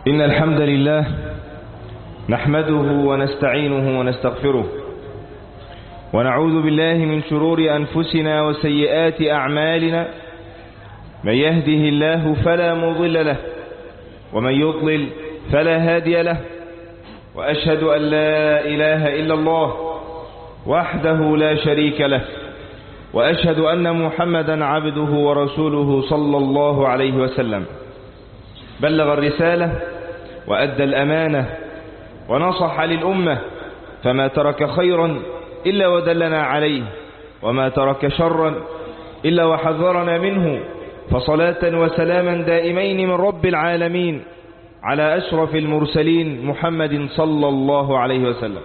إن الحمد لله نحمده ونستعينه ونستغفره ونعوذ بالله من شرور أنفسنا وسيئات أعمالنا. من يهده الله فلا مضل له ومن يضلل فلا هادي له، وأشهد أن لا إله إلا الله وحده لا شريك له، وأشهد أن محمدا عبده ورسوله صلى الله عليه وسلم. بلغ الرسالة وأدى الأمانة ونصح للأمة، فما ترك خيرا إلا ودلنا عليه، وما ترك شرا إلا وحذرنا منه. فصلاة وسلاما دائمين من رب العالمين على أشرف المرسلين محمد صلى الله عليه وسلم.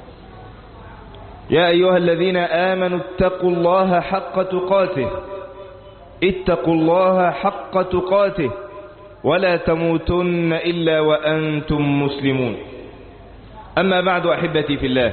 يا أيها الذين آمنوا اتقوا الله حق تقاته، اتقوا الله حق تقاته ولا تموتن إلا وأنتم مسلمون. أما بعد، أحبتي في الله،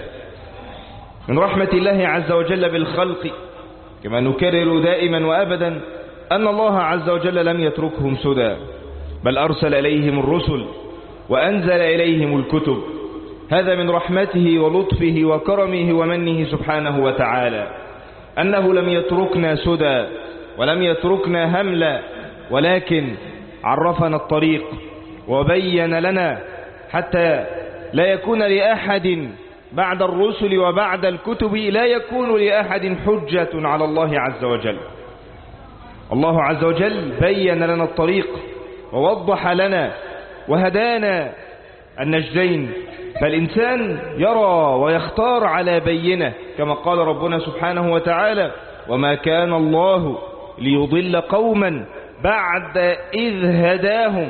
من رحمة الله عز وجل بالخلق كما نكرر دائما وأبدا أن الله عز وجل لم يتركهم سدى، بل أرسل إليهم الرسل وأنزل إليهم الكتب. هذا من رحمته ولطفه وكرمه ومنه سبحانه وتعالى، أنه لم يتركنا سدى ولم يتركنا هملا، ولكن عرفنا الطريق وبين لنا حتى لا يكون لأحد بعد الرسل وبعد الكتب، لا يكون لأحد حجة على الله عز وجل. الله عز وجل بين لنا الطريق ووضح لنا وهدانا النجدين، فالإنسان يرى ويختار على بينه، كما قال ربنا سبحانه وتعالى: وما كان الله ليضل قوما بعد إذ هداهم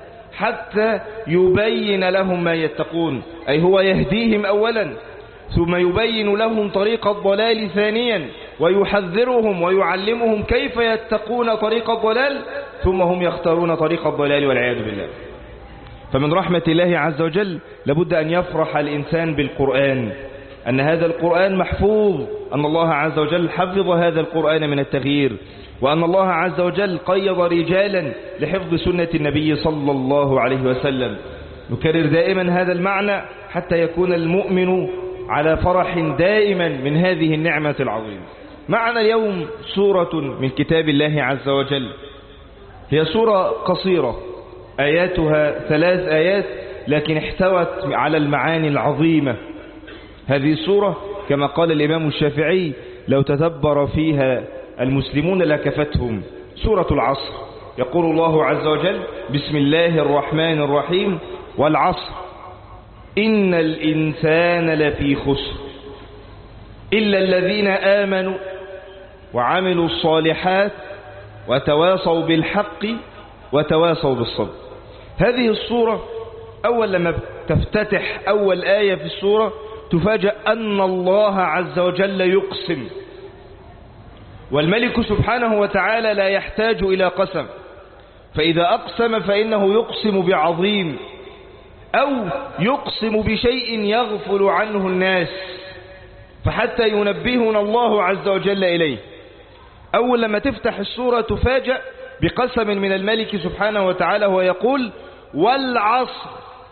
حتى يبين لهم ما يتقون. أي هو يهديهم أولا، ثم يبين لهم طريق الضلال ثانيا، ويحذرهم ويعلمهم كيف يتقون طريق الضلال، ثم هم يختارون طريق الضلال والعياذ بالله. فمن رحمة الله عز وجل لابد أن يفرح الإنسان بالقرآن، أن هذا القرآن محفوظ، أن الله عز وجل حفظ هذا القرآن من التغيير، وأن الله عز وجل قيض رجالا لحفظ سنة النبي صلى الله عليه وسلم. نكرر دائما هذا المعنى حتى يكون المؤمن على فرح دائما من هذه النعمة العظيمة. معنا اليوم سورة من كتاب الله عز وجل، هي سورة قصيرة آياتها 3 آيات، لكن احتوت على المعاني العظيمة. هذه السورة كما قال الإمام الشافعي: لو تدبر فيها المسلمون لكفتهم. سورة العصر. يقول الله عز وجل: بسم الله الرحمن الرحيم: والعصر إن الإنسان لفي خسر إلا الذين آمنوا وعملوا الصالحات وتواصوا بالحق وتواصوا بالصبر. هذه السورة أول لما تفتتح أول آية في السورة تفاجأ أن الله عز وجل يقسم، والملك سبحانه وتعالى لا يحتاج إلى قسم، فإذا أقسم فإنه يقسم بعظيم أو يقسم بشيء يغفل عنه الناس، فحتى ينبهنا الله عز وجل إليه. أول لما تفتح السورة تفاجأ بقسم من الملك سبحانه وتعالى، ويقول: والعصر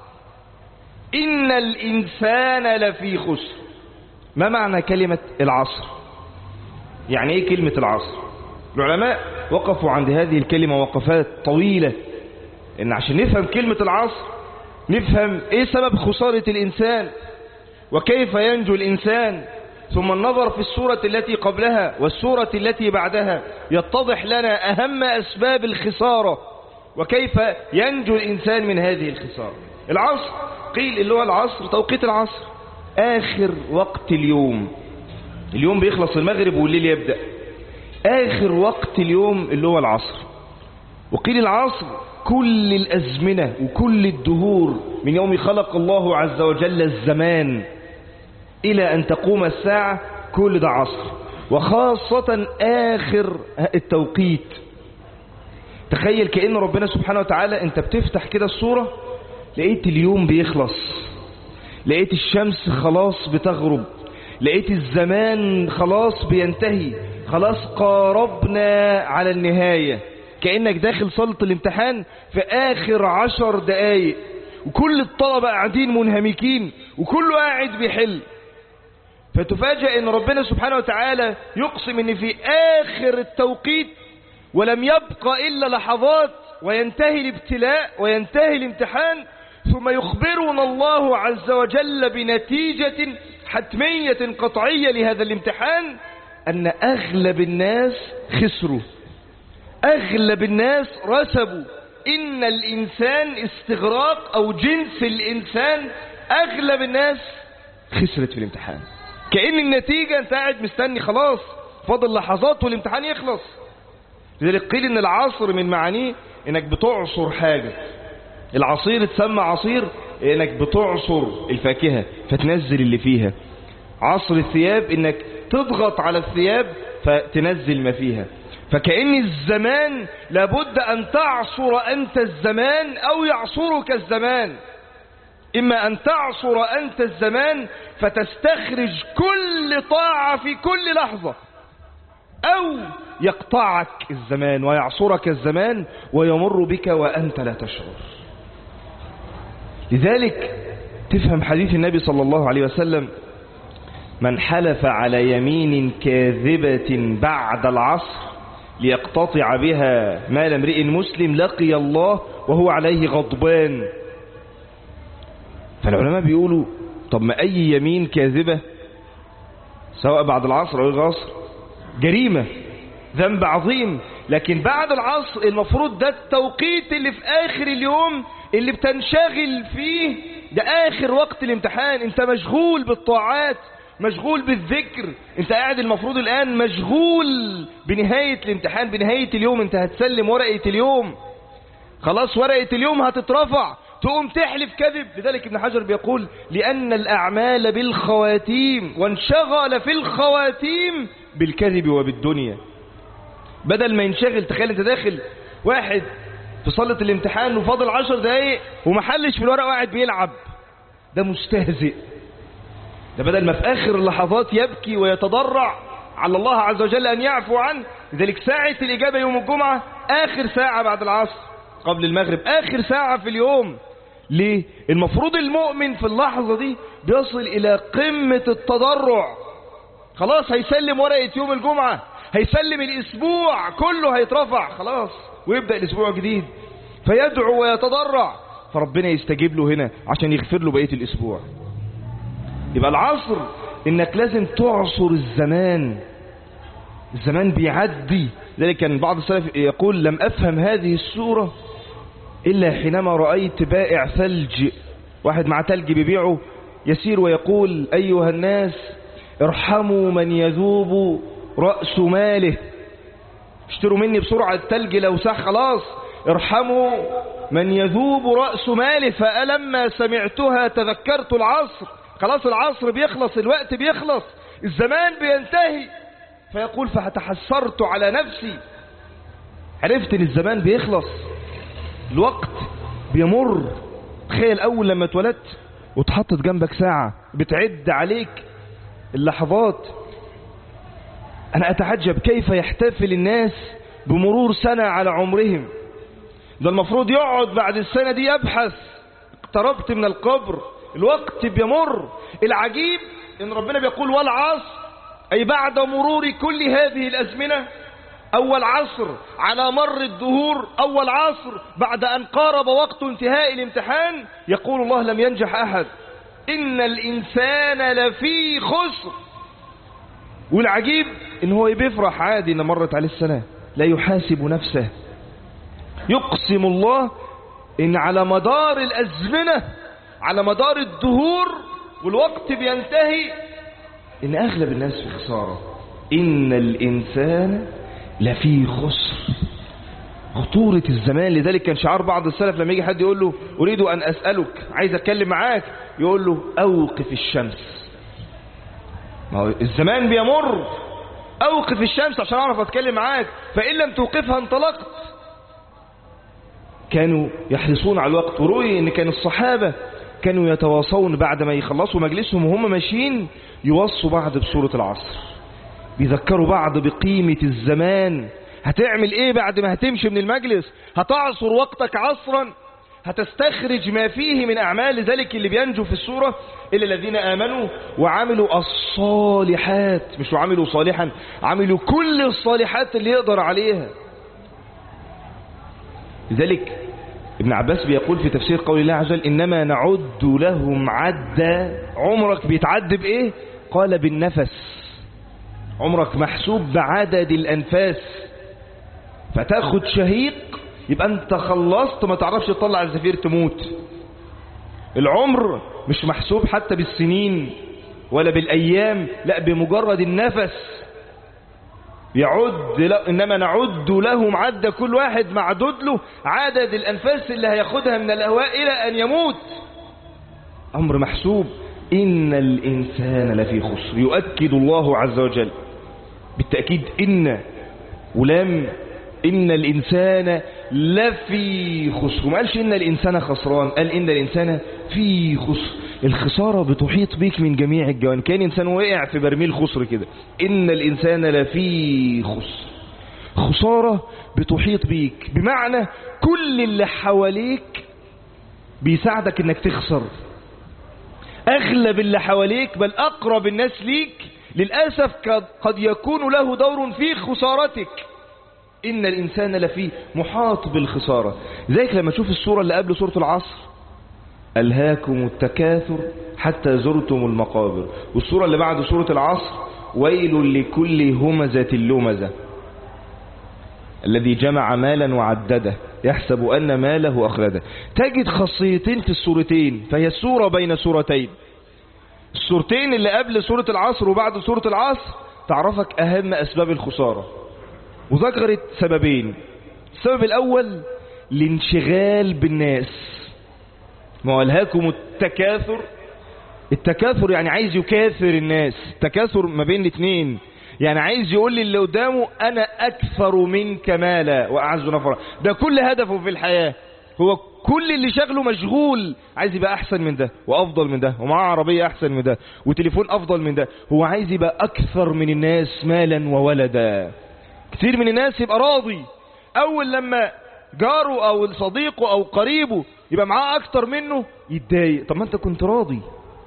إن الإنسان لفي خسر. ما معنى كلمة العصر؟ يعني إيه كلمة العصر؟ العلماء وقفوا عند هذه الكلمة وقفات طويلة، إن عشان نفهم كلمة العصر نفهم إيه سبب خسارة الإنسان وكيف ينجو الإنسان، ثم النظر في السورة التي قبلها والسورة التي بعدها يتضح لنا أهم أسباب الخسارة وكيف ينجو الإنسان من هذه الخسارة. العصر قيل اللي هو العصر توقيت العصر، آخر وقت اليوم بيخلص المغرب والليل يبدأ، آخر وقت اليوم اللي هو العصر. وقيل العصر كل الأزمنة وكل الدهور، من يوم خلق الله عز وجل الزمان إلى أن تقوم الساعة، كل ده عصر، وخاصة آخر التوقيت. تخيل كأن ربنا سبحانه وتعالى أنت بتفتح كده السورة لقيت اليوم بيخلص، لقيت الشمس خلاص بتغرب، لقيت الزمان خلاص بينتهي، خلاص قاربنا على النهاية، كأنك داخل صالة الامتحان في آخر 10 دقايق، وكل الطلبة قاعدين منهمكين وكله قاعد بيحل. فتفاجأ ان ربنا سبحانه وتعالى يقسم ان في آخر التوقيت ولم يبقى إلا لحظات وينتهي الابتلاء وينتهي الامتحان، ثم يخبرنا الله عز وجل بنتيجة حتمية قطعية لهذا الامتحان، أن أغلب الناس خسروا، أغلب الناس رسبوا. إن الإنسان استغراق أو جنس الإنسان أغلب الناس خسرت في الامتحان. كأن النتيجة أنت قاعد مستني خلاص فاضل لحظات والامتحان يخلص. لذلك قيل إن العصر من معانيه إنك بتعصر حاجة. العصير اتسمى عصير إنك بتعصر الفاكهة فتنزل اللي فيها. عصر الثياب إنك تضغط على الثياب فتنزل ما فيها. فكأن الزمان لابد أن تعصر أنت الزمان أو يعصرك الزمان. إما أن تعصر أنت الزمان فتستخرج كل طاعة في كل لحظة، أو يقطعك الزمان ويعصرك الزمان ويمر بك وأنت لا تشعر. لذلك تفهم حديث النبي صلى الله عليه وسلم: من حلف على يمين كاذبة بعد العصر ليقتطع بها مال امرئ مسلم لقي الله وهو عليه غضبان. فالعلماء بيقولوا طب ما أي يمين كاذبة سواء بعد العصر أو العصر جريمة، ذنب عظيم، لكن بعد العصر المفروض ده التوقيت اللي في آخر اليوم اللي بتنشغل فيه، ده آخر وقت الامتحان. انت مشغول بالطاعات، مشغول بالذكر، انت قاعد المفروض الآن مشغول بنهاية الامتحان، بنهاية اليوم. انت هتسلم ورقة اليوم، خلاص ورقة اليوم هتترفع، تقوم تحلف كذب. لذلك ابن حجر بيقول: لأن الأعمال بالخواتيم، وانشغل في الخواتيم بالكذب وبالدنيا. بدل ما ينشغل، تخيل انت داخل واحد في صالة الامتحان وفاضل 10 دقايق ومحلش في الورقة وقاعد بيلعب، ده مستهزئ. ده بدل ما في آخر اللحظات يبكي ويتضرع على الله عز وجل أن يعفو عنه. لذلك ساعة الإجابة يوم الجمعة آخر ساعة بعد العصر قبل المغرب، آخر ساعة في اليوم. ليه؟ المفروض المؤمن في اللحظة دي بيصل إلى قمة التضرع، خلاص هيسلم ورقة يوم الجمعة، هيسلم الأسبوع كله هيترفع خلاص ويبدأ الأسبوع جديد، فيدعو ويتضرع فربنا يستجيب له هنا عشان يغفر له بقية الأسبوع. يبقى العصر إنك لازم تعصر الزمان، الزمان بيعدي. ذلك كان بعض السلف يقول: لم أفهم هذه السورة إلا حينما رأيت بائع ثلج، واحد مع ثلج بيبيعه، يسير ويقول: أيها الناس ارحموا من يذوب رأس ماله، اشتروا مني بسرعة الثلج لو ساح خلاص، ارحموا من يذوب رأس ماله. فألما سمعتها تذكرت العصر، خلاص العصر بيخلص، الوقت بيخلص، الزمان بينتهي. فيقول: فتحسرت على نفسي، عرفت ان الزمان بيخلص، الوقت بيمر. تخيل أول لما اتولدت وتحطت جنبك ساعة بتعد عليك اللحظات. أنا أتعجب كيف يحتفل الناس بمرور سنة على عمرهم. ده المفروض يقعد بعد السنة دي يبحث، اقتربت من القبر، الوقت بيمر. العجيب إن ربنا بيقول: والعصر، أي بعد مرور كل هذه الأزمنة، أول عصر على مر الدهور، أول عصر بعد أن قارب وقت انتهاء الامتحان، يقول الله: لم ينجح أحد، إن الإنسان لفي خسر. والعجيب إن هو بيفرح عادي إن مرت عليه السنة، لا يحاسب نفسه. يقسم الله إن على مدار الأزمنة، على مدار الدهور والوقت بينتهي، إن أغلب الناس في خسارة. إن الإنسان لفي خسر. خطورة الزمان. لذلك كان شعار بعض السلف لما يجي حد يقول له: أريد أن أسألك، عايز أتكلم معاك، يقول له: أوقف الشمس. ما هو الزمان بيمر، أوقف الشمس عشان أعرف أتكلم معاك، فإن لم توقفها انطلقت. كانوا يحرصون على الوقت. ورؤي إن كان الصحابة كانوا يتواصون بعد ما يخلصوا مجلسهم وهم ماشيين، يوصوا بعض بسورة العصر، بيذكروا بعض بقيمة الزمان. هتعمل ايه بعد ما هتمشي من المجلس؟ هتعصر وقتك عصرا، هتستخرج ما فيه من أعمال. ذلك اللي بينجو في السورة إلا الذين آمنوا وعملوا الصالحات، مش وعملوا صالحا، عملوا كل الصالحات اللي يقدر عليها. لذلك ابن عباس بيقول في تفسير قول الله عز وجل إنما نعد لهم عدا. عمرك بيتعد بإيه؟ قال بالنفس. عمرك محسوب بعدد الأنفاس، فتاخد شهيق يبقى انت خلصت، ما تعرفش تطلع الزفير تموت. العمر مش محسوب حتى بالسنين ولا بالأيام، لا بمجرد النفس. يعد إنما نعد لهم عد، كل واحد معدود له عدد الأنفاس اللي هياخدها من الهواء إلى أن يموت. أمر محسوب. إن الإنسان لفي خسر. يؤكد الله عز وجل بالتأكيد إن ولام إن الإنسان لفي خسر، ما قالش إن الإنسان خسران، قال إن الإنسان في خسر. الخسارة بتحيط بيك من جميع الجوانب، كان إنسان وقع في برميل خسر كده. إن الإنسان لفي خسر، خسارة بتحيط بيك، بمعنى كل اللي حواليك بيساعدك إنك تخسر. أغلب اللي حواليك بل أقرب الناس ليك للأسف قد يكون له دور في خسارتك. إن الإنسان لفي محاط بالخسارة. ذلك لما تشوف السورة اللي قبل سورة العصر ألهاكم التكاثر حتى زرتم المقابر، والسورة اللي بعد سورة العصر ويل لكل همزة لمزة الذي جمع مالا وعدده يحسب أن ماله أخلده. تجد خاصيتين في السورتين، فهي السورة بين سورتين. السورتين اللي قبل سورة العصر وبعد سورة العصر تعرفك أهم أسباب الخسارة، وذكرت سببين. السبب الأول الانشغال بالناس. ما ألهاكم التكاثر، التكاثر يعني عايز يكاثر الناس، التكاثر ما بين الاثنين، يعني عايز يقول لي اللي قدامه أنا أكثر منك مالا وأعز نفرا. ده كل هدفه في الحياة، هو كل اللي شغله مشغول، عايز يبقى أحسن من ده وأفضل من ده، ومعاه عربية أحسن من ده وتليفون أفضل من ده. هو عايز يبقى أكثر من الناس مالا وولدا. كثير من الناس يبقى راضي أول لما جاره أو صديقه أو قريبه يبقى معاه أكتر منه يتضايق. طب ما أنت كنت راضي،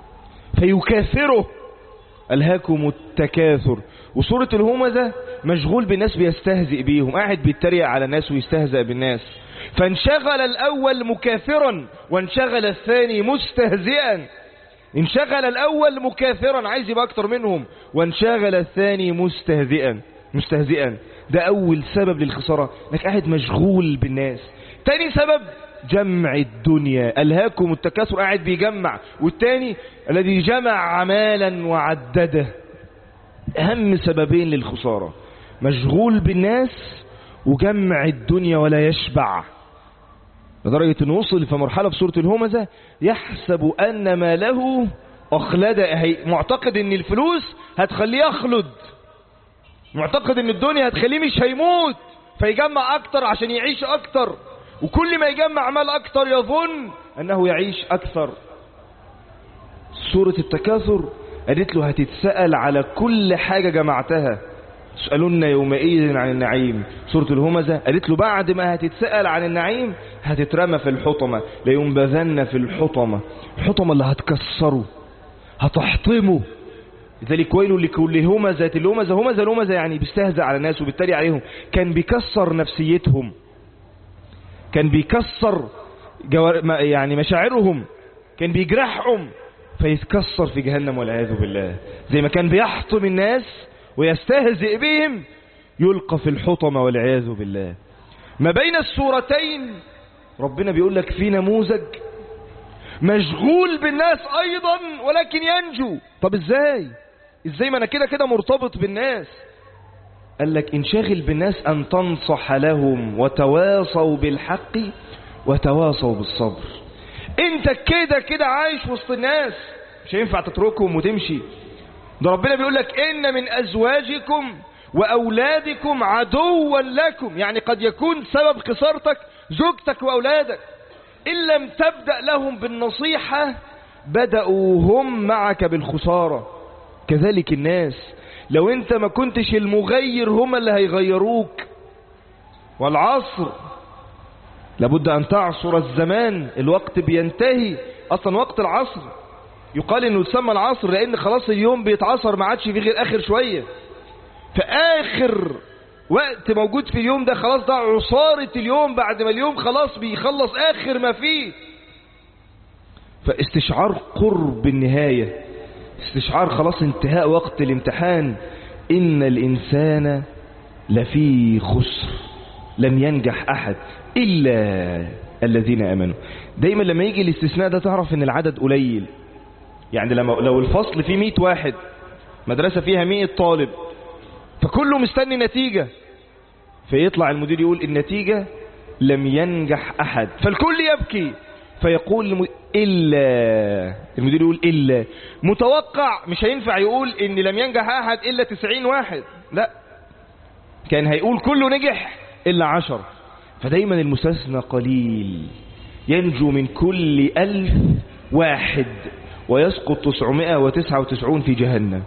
فيكاثره. ألهاكم التكاثر. وسورة الهمزة مشغول بالناس بيستهزئ بيهم، قاعد بيتريق على الناس ويستهزئ بالناس، فانشغل الأول مكاثرا وانشغل الثاني مستهزئا. انشغل الأول مكاثرا عايز يبقى أكتر منهم، وانشغل الثاني مستهزئا. ده أول سبب للخسارة، انك قاعد مشغول بالناس. تاني سبب جمع الدنيا. ألهاكم التكاثر، قاعد بيجمع. والتاني الذي جمع مالا وعدده. أهم سببين للخسارة، مشغول بالناس وجمع الدنيا ولا يشبع، لدرجة أنه وصل في مرحلة في سورة الهمزة يحسب أن ما له أخلد، معتقد أن الفلوس هتخليه يخلد، معتقد أن الدنيا هتخليه مش هيموت، فيجمع أكتر عشان يعيش أكتر، وكل ما يجمع مال أكتر يظن أنه يعيش أكثر. سورة التكاثر قالت له هتتسأل على كل حاجة جمعتها، تسألون يومئذ عن النعيم. سورة الهمزة قالت له بعد ما هتتسأل عن النعيم هتترمى في الحطمة، لينبذن في الحطمة، الحطمة اللي هتكسره هتحطمه. لذلك ويل لكل همزة لمزة. همزة يعني بيستهزأ على الناس وبالتالي عليهم، كان بيكسر نفسيتهم، كان بيكسر يعني مشاعرهم، كان بيجرحهم فيتكسر في جهنم والعياذ بالله. زي ما كان بيحطم الناس ويستهزئ بهم يلقى في الحطمة والعياذ بالله. ما بين السورتين ربنا بيقول لك في نموذج مشغول بالناس أيضا ولكن ينجو. طب ازاي ما انا كده مرتبط بالناس. قال لك انشغل بالناس أن تنصح لهم وتواصوا بالحق وتواصوا بالصبر. انت كده عايش وسط الناس، مش هينفع تتركهم وتمشي. ده ربنا بيقول لك إن من أزواجكم وأولادكم عدوا لكم، يعني قد يكون سبب خسارتك زوجتك وأولادك. إن لم تبدأ لهم بالنصيحة بدأوا هم معك بالخسارة. كذلك الناس، لو انت ما كنتش المغير هم اللي هيغيروك. والعصر لابد أن تعصر الزمان، الوقت بينتهي. أصلا وقت العصر يقال إنه يسمى العصر لأن خلاص اليوم بيتعصر، ما عادش فيه غير آخر شوية. فآخر وقت موجود في اليوم ده خلاص، ده عصارة اليوم، بعد ما اليوم خلاص بيخلص آخر ما فيه. فاستشعار قرب النهاية، استشعار خلاص انتهاء وقت الامتحان. إن الإنسان لفي خسر، لم ينجح أحد إلا الذين آمنوا. دايما لما يجي الاستثناء ده تعرف ان العدد قليل. يعني لو الفصل فيه 100 واحد، مدرسة فيها 100 طالب، فكله مستني نتيجة، فيطلع المدير يقول النتيجة لم ينجح أحد، فالكل يبكي، فيقول إلا، المدير يقول إلا، متوقع مش هينفع يقول إن لم ينجح أحد إلا 90 واحد، لا، كان هيقول كله نجح إلا 10. فدايما المستثنى قليل، ينجو من كل 1000 واحد ويسقط 999 في جهنم.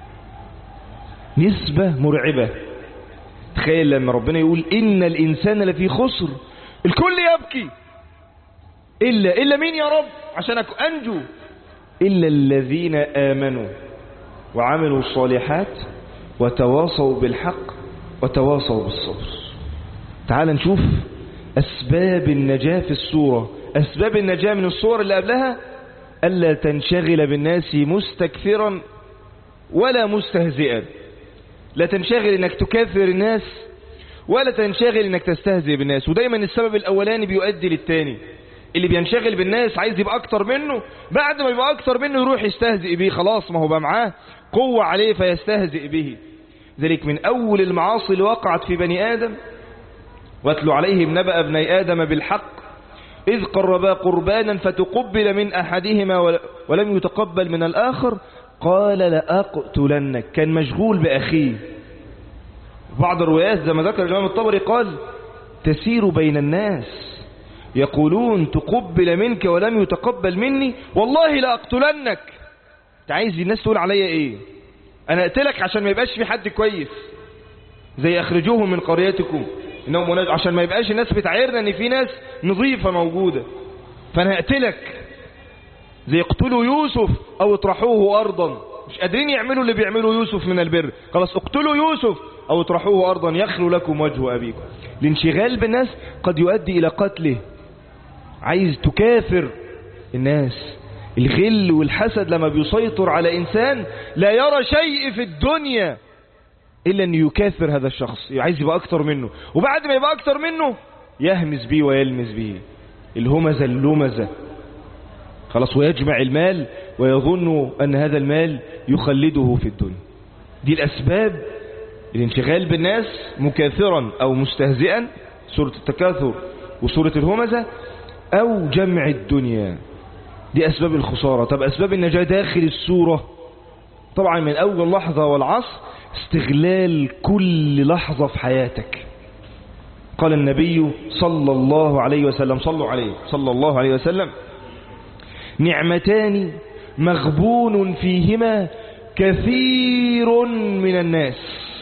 نسبة مرعبة. تخيل لما ربنا يقول إن الإنسان لفي خسر، الكل يبكي، إلا مين يا رب عشان أنجو؟ إلا الذين آمنوا وعملوا الصالحات وتواصوا بالحق وتواصوا بالصبر. تعال نشوف أسباب النجاة في السورة. أسباب النجاة من السور اللي قبلها: ألا تنشغل بالناس مستكثرا ولا مستهزئا. لا تنشغل انك تكثر الناس ولا تنشغل انك تستهزئ بالناس. ودايما السبب الاولاني بيؤدي للتاني. اللي بينشغل بالناس عايز يبقى اكتر منه، بعد ما يبقى اكتر منه يروح يستهزئ به، خلاص ما هو بقى معاه قوة عليه فيستهزئ به. ذلك من اول المعاصي اللي وقعت في بني ادم: واتلو عليهم نبأ ابني ادم بالحق إذ قربا قربانا فتقبل من أحدهما ولم يتقبل من الآخر قال لأقتلنك. كان مشغول بأخيه. بعض الروايات زي ما ذكر الإمام الطبري قال: تسير بين الناس يقولون تقبل منك ولم يتقبل مني والله لأقتلنك. انت عايز الناس تقول عليا ايه؟ انا اقتلك عشان ما يبقاش في حد كويس، زي اخرجوهم من قريتكم انهم مناج، عشان ما يبقاش الناس بتعيرنا ان في ناس نظيفة موجودة، فانا هقتلك. زي اقتلوا يوسف او اطرحوه ارضا. مش قادرين يعملوا اللي بيعملوا يوسف من البر، خلاص اقتلوا يوسف او اطرحوه ارضا يخلو لكم وجه ابيكم. الانشغال بالناس قد يؤدي الى قتله. عايز تكافر الناس. الغل والحسد لما بيسيطر على انسان لا يرى شيء في الدنيا الا ان يكافر هذا الشخص، عايز يبقى اكتر منه، وبعد ما يبقى اكتر منه يهمس بيه ويلمس بيه. الهمزة اللمزة، خلاص، ويجمع المال ويظن ان هذا المال يخلده في الدنيا. دي الاسباب: الانشغال بالناس مكاثرا او مستهزئا، سورة التكاثر وسورة الهمزة، او جمع الدنيا. دي اسباب الخسارة. طب اسباب النجاة داخل السورة: طبعا من اول لحظة والعصر استغلال كل لحظة في حياتك. قال النبي صلى الله عليه وسلم، صلوا عليه صلى الله عليه وسلم: نعمتان مغبون فيهما كثير من الناس.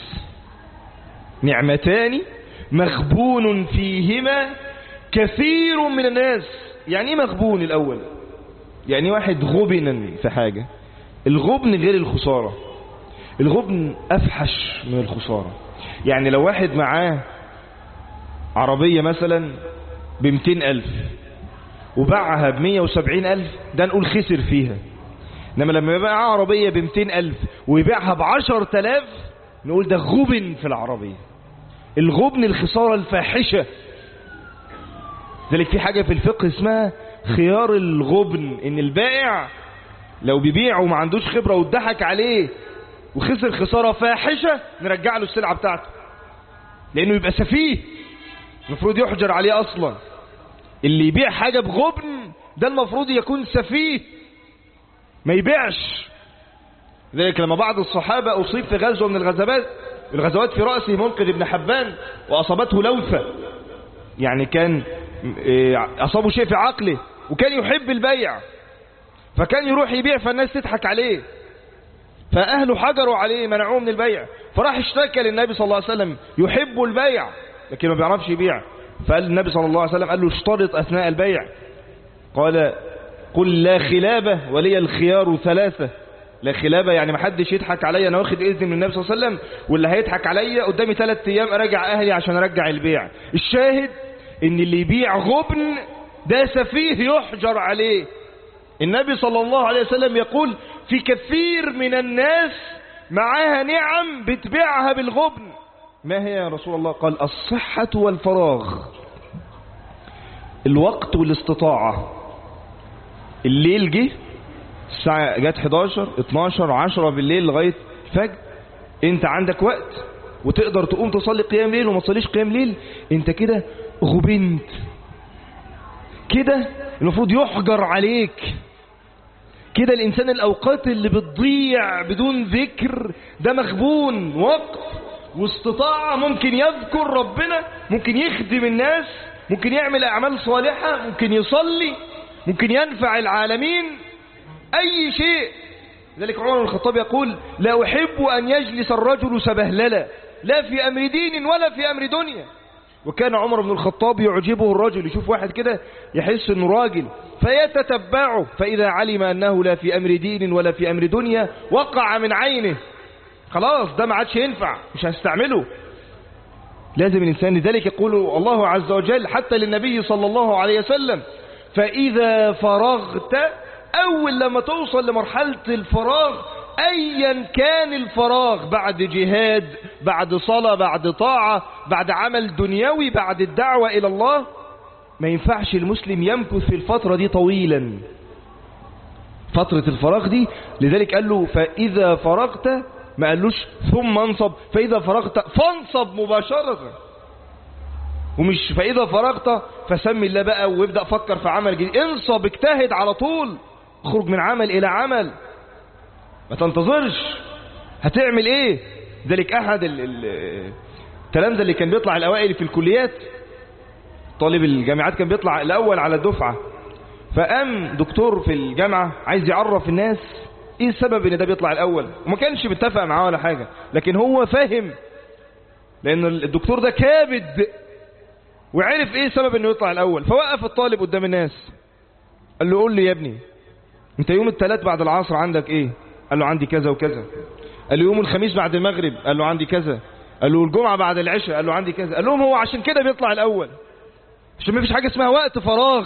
نعمتان مغبون فيهما كثير من الناس. يعني ايه مغبون؟ الاول يعني واحد غبنا في حاجة. الغبن غير الخسارة. الغبن افحش من الخسارة. يعني لو واحد معاه عربية مثلا ب200,000 وباعها ب170,000، ده نقول خسر فيها. انما لما يبقى معاه عربية ب200,000 ويبيعها ب10,000 نقول ده غبن في العربية. الغبن الخسارة الفاحشة. ذلك في حاجة في الفقه اسمها خيار الغبن، ان البائع لو بيبيع وما عندوش خبرة واتضحك عليه وخسر خسارة فاحشة نرجع له السلعة بتاعته، لانه يبقى سفيه، المفروض يحجر عليه اصلا. اللي يبيع حاجة بغبن ده المفروض يكون سفيه، ما يبيعش. ذلك لما بعض الصحابة اصيب في غزوة من الغزوات في رأسه منقذ بن حبان واصابته لوثة، يعني كان اصابه شيء في عقله وكان يحب البيع، فكان يروح يبيع فالناس تضحك عليه، فأهله حجروا عليه منعوه من البيع، فراح اشتكى للنبي صلى الله عليه وسلم. يحب البيع لكن ما بيعرفش يبيع، فقال النبي صلى الله عليه وسلم قال له اشترط أثناء البيع، قال قل لا خلابة ولي الخيار ثلاثة. لا خلابة يعني ما حدش يضحك عليا، انا واخد اذن من النبي صلى الله عليه وسلم، واللي هيضحك عليا قدامي 3 ايام اراجع اهلي عشان ارجع البيع. الشاهد ان اللي يبيع غبن ده سفيه يحجر عليه. النبي صلى الله عليه وسلم يقول في كثير من الناس معاها نعم بتبيعها بالغبن. ما هي يا رسول الله؟ قال الصحة والفراغ، الوقت والاستطاعة. الليل جه، الساعة جت 11 12 10 بالليل لغاية الفجر، انت عندك وقت وتقدر تقوم تصلي قيام ليل وما تصليش قيام ليل، انت كده غبنت، كده المفروض يحجر عليك. كده الإنسان الأوقات اللي بتضيع بدون ذكر ده مغبون. وقت واستطاعة، ممكن يذكر ربنا، ممكن يخدم الناس، ممكن يعمل أعمال صالحة، ممكن يصلي، ممكن ينفع العالمين، أي شيء. لذلك عمر بن الخطاب يقول لا أحب أن يجلس الرجل سبهللا لا في أمر دين ولا في أمر دنيا. وكان عمر بن الخطاب يعجبه الرجل، يشوف واحد كده يحس انه راجل فيتتبعه، فإذا علم أنه لا في أمر دين ولا في أمر دنيا وقع من عينه، خلاص ده ما عادش ينفع، مش هستعمله. لازم الإنسان، لذلك يقول الله عز وجل حتى للنبي صلى الله عليه وسلم فإذا فرغت، أول لما توصل لمرحلة الفراغ أيا كان الفراغ، بعد جهاد، بعد صلاة، بعد طاعة، بعد عمل دنيوي، بعد الدعوة إلى الله، ما ينفعش المسلم يمكث في الفترة دي طويلا، فترة الفراغ دي. لذلك قال له فإذا فرغت، ما قالوش ثم انصب، فإذا فرغت فانصب مباشرة، ومش فإذا فرغت فسمي الله بقى وابدأ فكر في عمل جديد. انصب، اجتهد على طول، اخرج من عمل إلى عمل، ما تنتظرش هتعمل ايه. ذلك احد التلامذة اللي كان بيطلع الاوائل في الكليات، طالب الجامعات كان بيطلع الاول على الدفعة، فقام دكتور في الجامعة عايز يعرف الناس ايه السبب ان ده بيطلع الاول، وما كانش بيتفق معاه ولا حاجة، لكن هو فاهم لان الدكتور ده كابد وعرف ايه سبب انه يطلع الاول. فوقف الطالب قدام الناس قال له قول لي يا ابني انت يوم الثلاث بعد العصر عندك ايه؟ قال له عندي كذا وكذا. قال له يوم الخميس بعد المغرب؟ قال له عندي كذا. قال له الجمعة بعد العشاء؟ قال له عندي كذا. قال لهم هو عشان كده بيطلع الأول، عشان ما فيش حاجة اسمها وقت فراغ،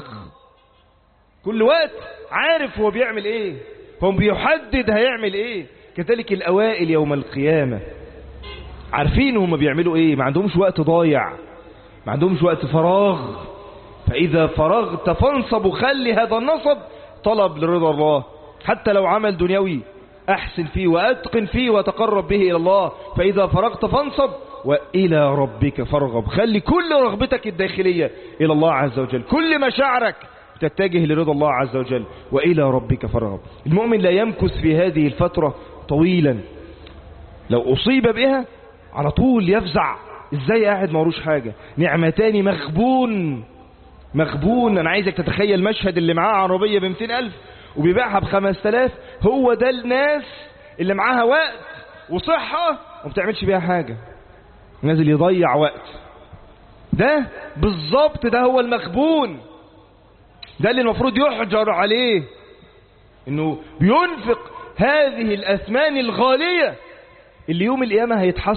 كل وقت عارف هو بيعمل ايه، هو بيحدد هيعمل ايه. كذلك الأوائل يوم القيامة عارفين هم بيعملوا ايه، ما عندهمش وقت ضايع، ما عندهمش وقت فراغ. فإذا فرغت فانصب، وخلي هذا النصب طلب لرضا الله، حتى لو عمل دنيوي أحسن فيه وأتقن فيه وتقرب به إلى الله. فإذا فرغت فانصب وإلى ربك فارغب، خلي كل رغبتك الداخلية إلى الله عز وجل، كل مشاعرك تتجه لرضا الله عز وجل، وإلى ربك فارغب. المؤمن لا يمكث في هذه الفترة طويلا، لو أصيب بها على طول يفزع، إزاي قاعد ما وروش حاجة، نعمتان مغبون. مغبون. أنا عايزك تتخيل مشهد اللي معاه عربية ب200,000 وبيبيعها ب5,000، هو ده الناس اللي معاها وقت وصحة وما بتعملش بيها حاجة، نازل يضيع وقت. ده بالظبط ده هو المغبون، ده اللي المفروض يحجر عليه، انه بينفق هذه الأثمان الغالية اللي يوم القيامة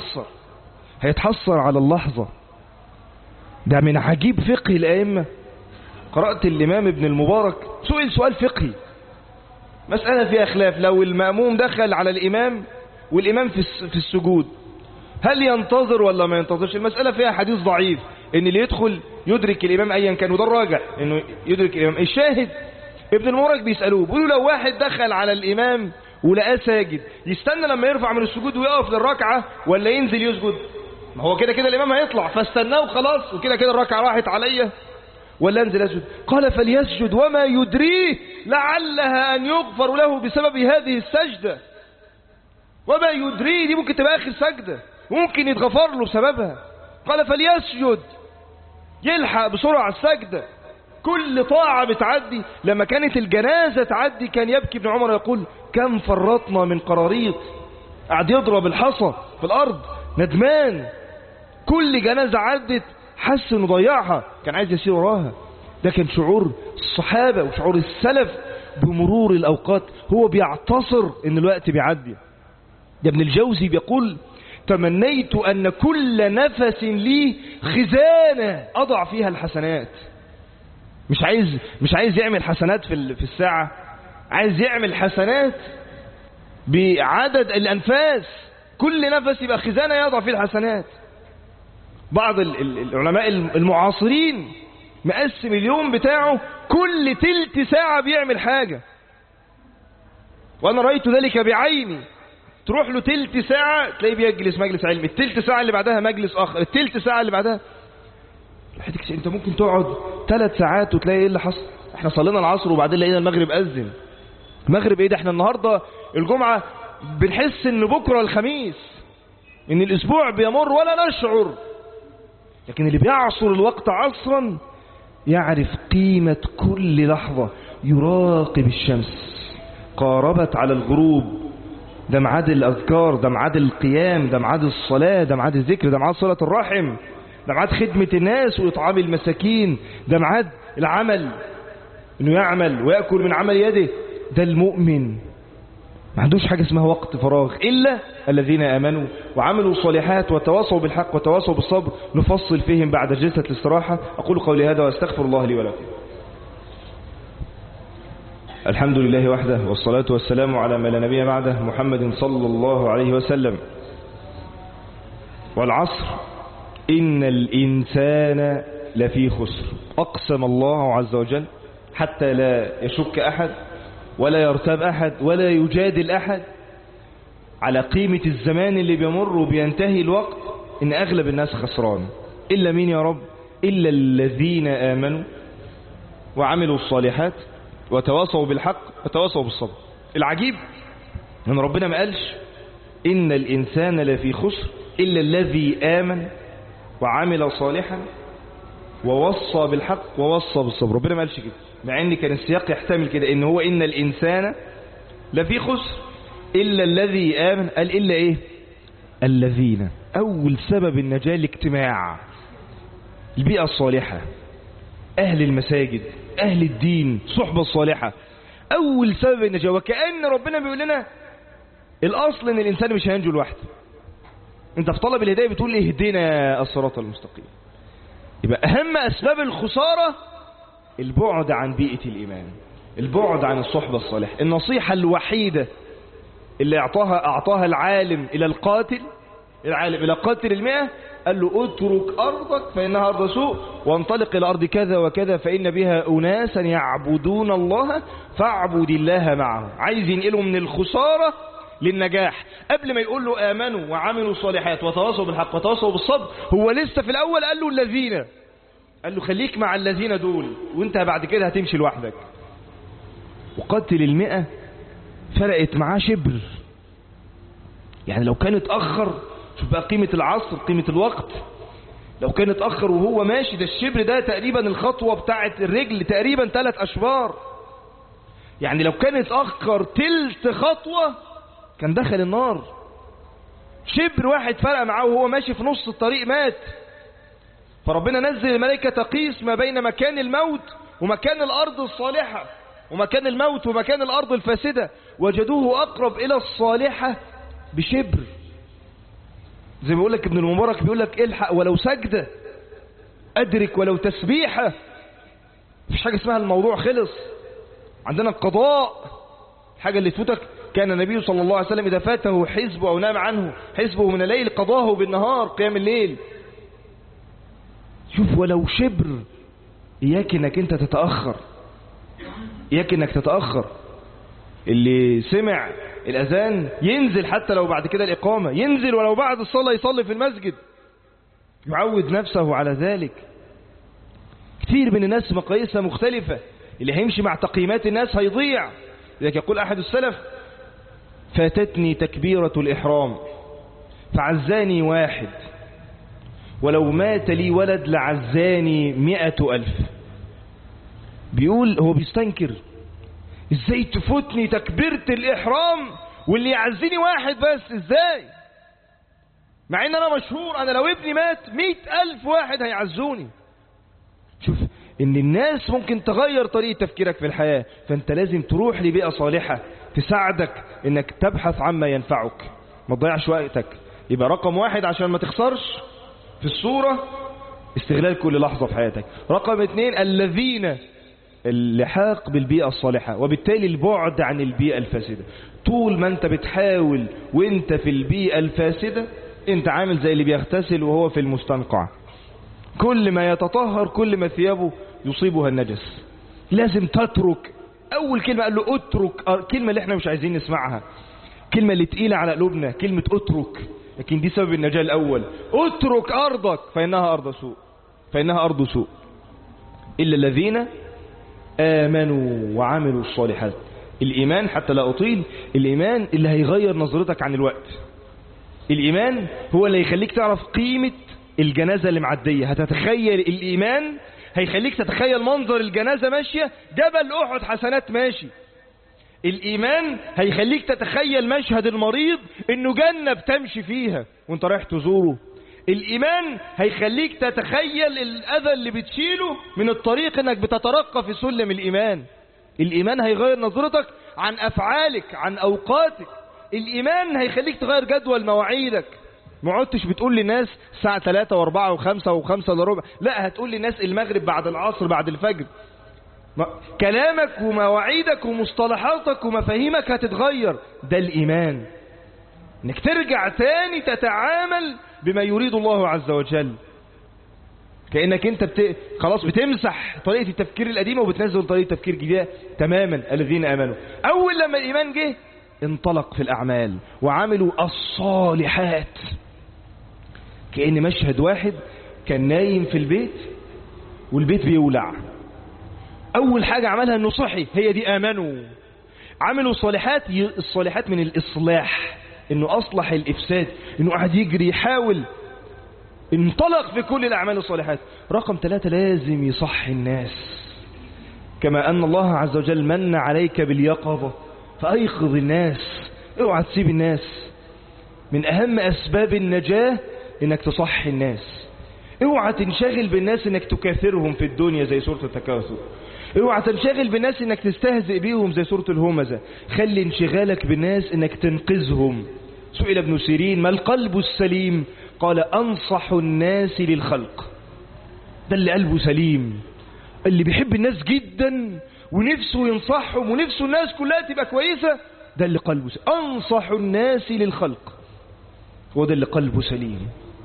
هيتحسر على اللحظة. ده من عجيب فقه الأئمة. قرأت الإمام ابن المبارك سئل سؤال فقهي، مسألة فيها خلاف، لو المأموم دخل على الإمام والإمام في السجود هل ينتظر ولا ما ينتظرش؟ المسألة فيها حديث ضعيف ان اللي يدخل يدرك الإمام أيا كان، وده الراجع انه يدرك الإمام. الشاهد ابن المبارك بيسألوه، بيقولوا لو واحد دخل على الإمام ولقاه ساجد يستنى لما يرفع من السجود ويقف للركعة ولا ينزل يسجد؟ ما هو كده كده الإمام هيطلع، فاستناه وخلاص وكده كده الركعة راحت عليا، ولا انزل اسجد؟ قال فليسجد وما يدريه لعلها ان يغفر له بسبب هذه السجدة. وما يدريه دي ممكن تبقى اخر سجدة، ممكن يتغفر له بسببها. قال فليسجد، يلحق بسرعة السجدة. كل طاعة بتعدي، لما كانت الجنازة تعدي كان يبكي ابن عمر يقول كم فرطنا من قراريط، قاعد يضرب الحصى في الارض ندمان. كل جنازة عدت حس انه ضيعها، كان عايز يسير وراها. ده كان شعور الصحابة وشعور السلف بمرور الأوقات، هو بيعتصر ان الوقت بيعدي. ده ابن الجوزي بيقول تمنيت أن كل نفس لي خزانة أضع فيها الحسنات. مش عايز يعمل حسنات في الساعة، عايز يعمل حسنات بعدد الأنفاس، كل نفس يبقى خزانة يضع فيه الحسنات. بعض العلماء المعاصرين مقسم اليوم بتاعه كل تلت ساعة بيعمل حاجة، وأنا رأيت ذلك بعيني. تروح له تلت ساعة تلاقيه بيجلس مجلس علمي، التلت ساعة اللي بعدها مجلس آخر، التلت ساعة اللي بعدها. انت ممكن تقعد 3 ساعات وتلاقي ايه اللي حصل. احنا صلينا العصر وبعدين لقينا المغرب أذن. المغرب ايه ده؟ احنا النهاردة الجمعة بنحس ان بكرة الخميس، ان الاسبوع بيمر ولا نشعر. لكن اللي بيعصر الوقت عصرا يعرف قيمة كل لحظة. يراقب الشمس قاربت على الغروب، ده ميعاد الأذكار، ده ميعاد القيام، ده ميعاد الصلاة، ده ميعاد الذكر، ده ميعاد صلة الرحم، ده ميعاد خدمة الناس وإطعام المساكين، ده ميعاد العمل، إنه يعمل ويأكل من عمل يده. ده المؤمن ما عندوش حاجة اسمها وقت فراغ إلا الذين آمنوا وعملوا الصالحات وتواصوا بالحق وتواصوا بالصبر. نفصل فيهم بعد جلسة الاستراحة. أقول قولي هذا وأستغفر الله لي ولكم. الحمد لله وحده، والصلاة والسلام على من لا نبي بعده، محمد صلى الله عليه وسلم. والعصر إن الإنسان لفي خسر. أقسم الله عز وجل حتى لا يشك أحد ولا يرتاب أحد ولا يجادل أحد على قيمة الزمان اللي بيمر وبينتهي الوقت، إن أغلب الناس خسران. إلا مين يا رب؟ إلا الذين آمنوا وعملوا الصالحات وتواصوا بالحق وتواصوا بالصبر. العجيب ان ربنا ما قالش ان الانسان لفي خسر الا الذي امن وعمل صالحا ووصى بالحق ووصى بالصبر. ربنا ما قالش كده، مع ان كان السياق يحتمل كده، ان هو ان الانسان لفي خسر الا الذي امن. قال الا ايه؟ الذين. اول سبب النجاة الاجتماع، البيئة الصالحة، اهل المساجد، أهل الدين، صحبة الصالحة، أول سبب النجاة. وكأن ربنا بيقول لنا الأصل إن الإنسان مش هينجو لوحده. أنت في طلب الهداية بتقول اهدنا الصراط المستقيم. يبقى أهم أسباب الخسارة البعد عن بيئة الإيمان، البعد عن الصحبة الصالحة. النصيحة الوحيدة اللي أعطاها العالم إلى القاتل، العالم إلى قاتل 100، قال له اترك أرضك فإنها أرض سوء وانطلق إلى أرض كذا وكذا فإن بها أناسا يعبدون الله فاعبد الله معهم. عايز ينقلهم من الخسارة للنجاح. قبل ما يقول له آمنوا وعملوا الصالحات وتواصوا بالحق وتواصوا بالصبر، هو لسه في الأول قال له الذين، قال له خليك مع الذين دول وانت بعد كده هتمشي لوحدك. وقاتل 100 فرقت معاه شبر. يعني لو كان اتأخر، شوف بقى قيمة العصر، قيمة الوقت. لو كان اتأخر وهو ماشي، ده الشبر ده تقريبا الخطوة بتاعة الرجل تقريبا 3 أشبار. يعني لو كان اتأخر تلت خطوة كان دخل النار. شبر واحد فرق معاه وهو ماشي في نص الطريق مات. فربنا نزل الملائكة تقيس ما بين مكان الموت ومكان الأرض الصالحة، ومكان الموت ومكان الأرض الفاسدة، وجدوه أقرب إلى الصالحة بشبر. زي ما بيقول لك ابن المبارك، بيقول لك الحق ولو سجدة، أدرك ولو تسبيحة. مفيش حاجة اسمها الموضوع خلص. عندنا القضاء، الحاجة اللي تفوتك. كان النبي صلى الله عليه وسلم إذا فاته حزبه أو نام عنه حزبه من الليل قضاه بالنهار قيام الليل. شوف ولو شبر. إياك إنك أنت تتأخر، إياك إنك تتأخر. اللي سمع الأذان ينزل، حتى لو بعد كده الإقامة ينزل، ولو بعد الصلاة يصلي في المسجد، يعود نفسه على ذلك. كثير من الناس مقاييسها مختلفة. اللي هيمشي مع تقييمات الناس هيضيع. لذلك يقول أحد السلف: فاتتني تكبيرة الإحرام فعزاني واحد، ولو مات لي ولد لعزاني 100,000. بيقول هو بيستنكر، ازاي تفوتني تكبيرة الإحرام واللي يعزيني واحد بس؟ ازاي؟ مع ان انا مشهور، انا لو ابني مات 100,000 واحد هيعزوني. شوف ان الناس ممكن تغير طريقة تفكيرك في الحياة، فانت لازم تروح لبيئة صالحة تساعدك انك تبحث عما ينفعك، ما تضيعش وقتك. يبقى رقم 1 عشان ما تخسرش في الصورة استغلال كل لحظة في حياتك. رقم 2 الذين اللحاق بالبيئة الصالحة، وبالتالي البعد عن البيئة الفاسدة. طول ما انت بتحاول وانت في البيئة الفاسدة انت عامل زي اللي بيغتسل وهو في المستنقع، كل ما يتطهر كل ما ثيابه يصيبها النجس. لازم تترك. اول كلمة قال له اترك، كلمة اللي احنا مش عايزين نسمعها، كلمة اللي تقيلة على قلوبنا، كلمة اترك، لكن دي سبب النجاة الاول. اترك ارضك فانها ارض سوء، فانها ارض سوء. الا الذين آمنوا وعملوا الصالحات. الإيمان، حتى لا أطيل، الإيمان اللي هيغير نظرتك عن الوقت. الإيمان هو اللي يخليك تعرف قيمة الجنازة اللي معدية. هتتخيل الإيمان هيخليك تتخيل منظر الجنازة ماشية، جبل أحد حسنات ماشي. الإيمان هيخليك تتخيل مشهد المريض إنه جنة بتمشي فيها وانت رايح تزوره. الإيمان هيخليك تتخيل الأذى اللي بتشيله من الطريق انك بتترقى في سلم الإيمان. الإيمان هيغير نظرتك عن أفعالك، عن أوقاتك. الإيمان هيخليك تغير جدول مواعيدك، ما عدتش بتقول للناس الساعة 3 و4 و5 و5 الا ربع، لا هتقول للناس المغرب بعد العصر بعد الفجر. كلامك ومواعيدك ومصطلحاتك ومفاهيمك هتتغير. ده الإيمان، انك ترجع تاني تتعامل بما يريد الله عز وجل، كأنك انت خلاص بتمسح طريقة التفكير القديمة وبتنزل طريقة تفكير جديدة تماما. الذين آمنوا، أول لما الإيمان جه انطلق في الأعمال وعملوا الصالحات. كأن مشهد واحد كان نايم في البيت والبيت بيولع، أول حاجة عملها أنه صحي، هي دي آمنوا. عملوا صالحات، الصالحات من الإصلاح، أنه أصلح الإفساد، أنه قاعد يجري يحاول، انطلق في كل الأعمال الصالحات. رقم 3 لازم يصحي الناس، كما أن الله عز وجل من عليك باليقظة فأيقظ الناس، اوعى تسيب الناس. من أهم أسباب النجاة إنك تصحي الناس. اوعى تنشغل بالناس إنك تكاثرهم في الدنيا زي سورة التكاثر، اوعى تنشغل بالناس إنك تستهزئ بيهم زي سورة الهمزة. خلي انشغالك بالناس إنك تنقذهم. سئل ابن سيرين ما القلب السليم؟ قال أنصح الناس للخلق. ده اللي قلبه سليم، اللي بيحب الناس جدا ونفسه ينصحهم ونفسه الناس كلها تبقى كويسة، ده اللي قلبه سليم. أنصح الناس للخلق، وده اللي قلبه سليم.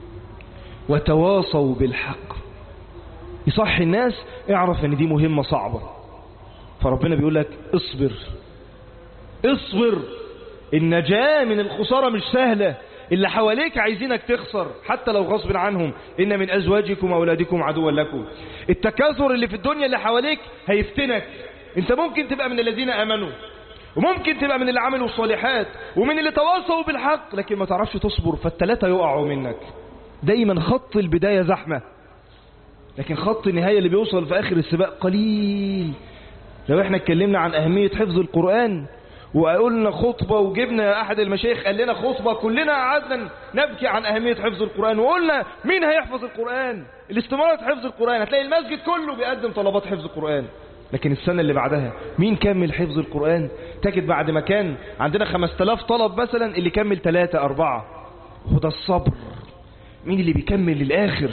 وتواصوا بالحق، يصحي الناس. اعرف ان دي مهمة صعبة، فربنا بيقول لك اصبر اصبر. النجاة من الخسارة مش سهلة، اللي حواليك عايزينك تخسر حتى لو غصب عنهم. إن من أزواجكم وأولادكم عدوا لكم. التكاثر اللي في الدنيا اللي حواليك هيفتنك. انت ممكن تبقى من الذين آمنوا، وممكن تبقى من اللي عملوا الصالحات، ومن اللي تواصوا بالحق، لكن ما تعرفش تصبر، فالثلاثة يقعوا منك. دايما خط البداية زحمة، لكن خط النهاية اللي بيوصل في آخر السباق قليل. لو احنا اتكلمنا عن أهمية حفظ القرآن وقلنا خطبة وجبنا أحد المشايخ قال لنا خطبة، كلنا قعدنا نبكي عن أهمية حفظ القرآن، وقلنا مين هيحفظ القرآن؟ الاستمارة حفظ القرآن، هتلاقي المسجد كله بيقدم طلبات حفظ القرآن. لكن السنة اللي بعدها مين كمل حفظ القرآن؟ تجد بعد ما كان عندنا 5000 طلب مثلا اللي كمل 3 4. وده الصبر. مين اللي بيكمل للآخر؟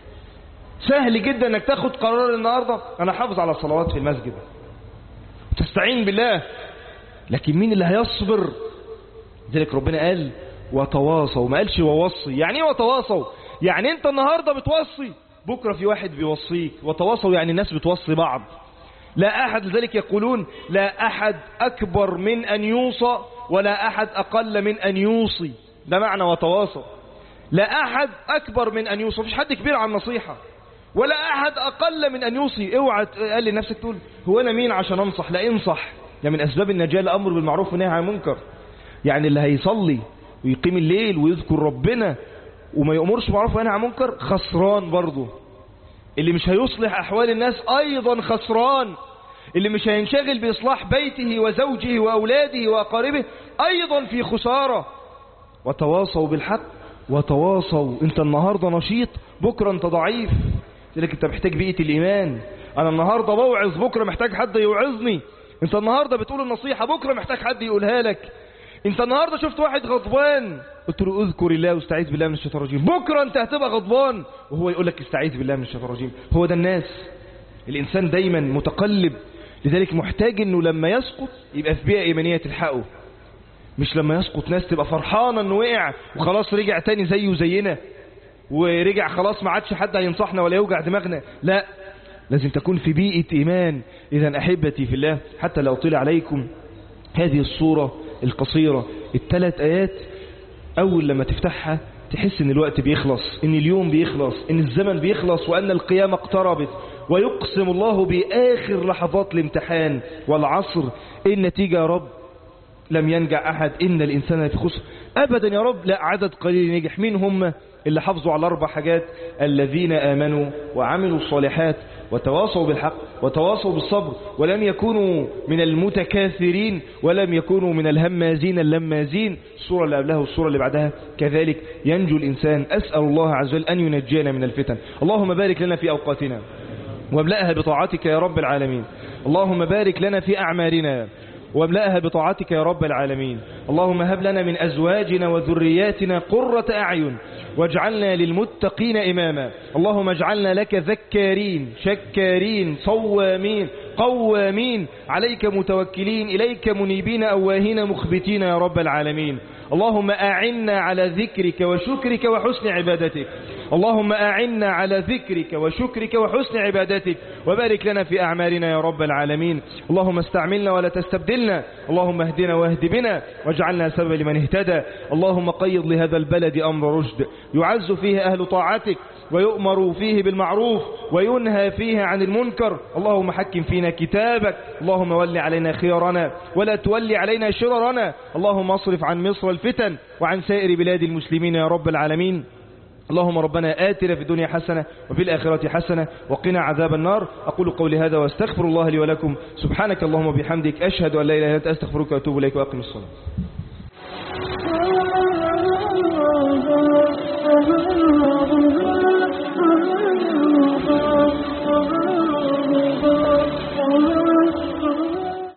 سهل جدا انك تاخد قرار النهاردة انا حافظ على الصلوات في المسجد وتستعين بالله، لكن مين اللي هيصبر؟ ذلك ربنا قال وتواصوا، ما قالش ووصي. يعني ايه وتواصوا؟ يعني انت النهاردة بتوصي، بكرة في واحد بيوصيك. وتواصوا يعني الناس بتوصي بعض. لا أحد، لذلك يقولون لا أحد أكبر من أن يوصى ولا أحد أقل من أن يوصي. ده معنى وتواصوا. لا أحد أكبر من أن يوصي، مفيش حد كبير على النصيحة، ولا أحد أقل من أن يوصي. اوعى قال لنفسك تقول هو أنا مين عشان أنصح؟ لا، انصح. ده من أسباب النجاة الأمر بالمعروف والنهي عن المنكر. يعني اللي هيصلي ويقيم الليل ويذكر ربنا وما يأمرش بالمعروف والنهي عن المنكر خسران برضه. اللي مش هيصلح أحوال الناس أيضا خسران. اللي مش هينشغل بإصلاح بيته وزوجه وأولاده وأقاربه أيضا في خسارة. وتواصوا بالحق وتواصوا. انت النهاردة نشيط، بكرة انت ضعيف، لذلك انت محتاج بيئة الإيمان. انا النهاردة بوعظ، بكرة محتاج حد يوعظني. انت النهاردة بتقول النصيحة، بكرة محتاج حد يقولها لك. انت النهاردة شفت واحد غضبان، قلت له اذكر الله واستعيذ بالله من الشيطان الرجيم، بكرة انت هتبقى غضبان وهو يقول لك استعيذ بالله من الشيطان الرجيم. هو ده الناس. الانسان دايما متقلب، لذلك محتاج انه لما يسقط يبقى في بيئة ايمانية تلحقه، مش لما يسقط ناس تبقى فرحانة انه وقع وخلاص رجع تاني زيه زينا ورجع خلاص ما عادش حد هينصحنا ولا يوجع دماغنا. لا، لازم تكون في بيئة ايمان. اذا احبتي في الله، حتى لو طلع عليكم هذه الصورة القصيرة، الثلاث آيات، أول لما تفتحها تحس إن الوقت بيخلص، إن اليوم بيخلص، إن الزمن بيخلص، وأن القيامة اقتربت. ويقسم الله بآخر لحظات الامتحان والعصر، النتيجة يا رب لم ينجح أحد، إن الإنسان في خسر. أبدا يا رب، لا، عدد قليل نجح. مين هم اللي حافظوا على 4 حاجات؟ الذين آمنوا وعملوا الصالحات وتواصوا بالحق وتواصوا بالصبر، ولم يكونوا من المتكاثرين ولم يكونوا من الهمازين اللمازين. السورة اللي قبلها والسورة اللي بعدها كذلك ينجو الإنسان. أسأل الله عز وجل أن ينجينا من الفتن. اللهم بارك لنا في أوقاتنا واملأها بطاعتك يا رب العالمين. اللهم بارك لنا في أعمالنا واملأها بطاعتك يا رب العالمين. اللهم هب لنا من أزواجنا وذرياتنا قرة أعين واجعلنا للمتقين إماما. اللهم اجعلنا لك ذكارين شكارين صوامين قوامين، عليك متوكلين، إليك منيبين أواهين مخبتين يا رب العالمين. اللهم أعنا على ذكرك وشكرك وحسن عبادتك. اللهم أعنا على ذكرك وشكرك وحسن عبادتك، وبارك لنا في أعمالنا يا رب العالمين. اللهم استعملنا ولا تستبدلنا. اللهم اهدنا واهد بنا واجعلنا سببا لمن اهتدى. اللهم قيض لهذا البلد أمر رشد، يعز فيه أهل طاعتك ويؤمر فيه بالمعروف وينهى فيه عن المنكر. اللهم حكم فينا كتابك. اللهم ول علينا خيارنا ولا تولي علينا شررنا. اللهم اصرف عن مصر الفتن وعن سائر بلاد المسلمين يا رب العالمين. اللهم ربنا آتنا في الدنيا حسنة وفي الآخرة حسنة وقنا عذاب النار. أقول قولي هذا واستغفر الله لي ولكم. سبحانك اللهم وبحمدك، أشهد أن لا إله إلا أنت، أستغفرك وأتوب إليك، وأقم الصلاة.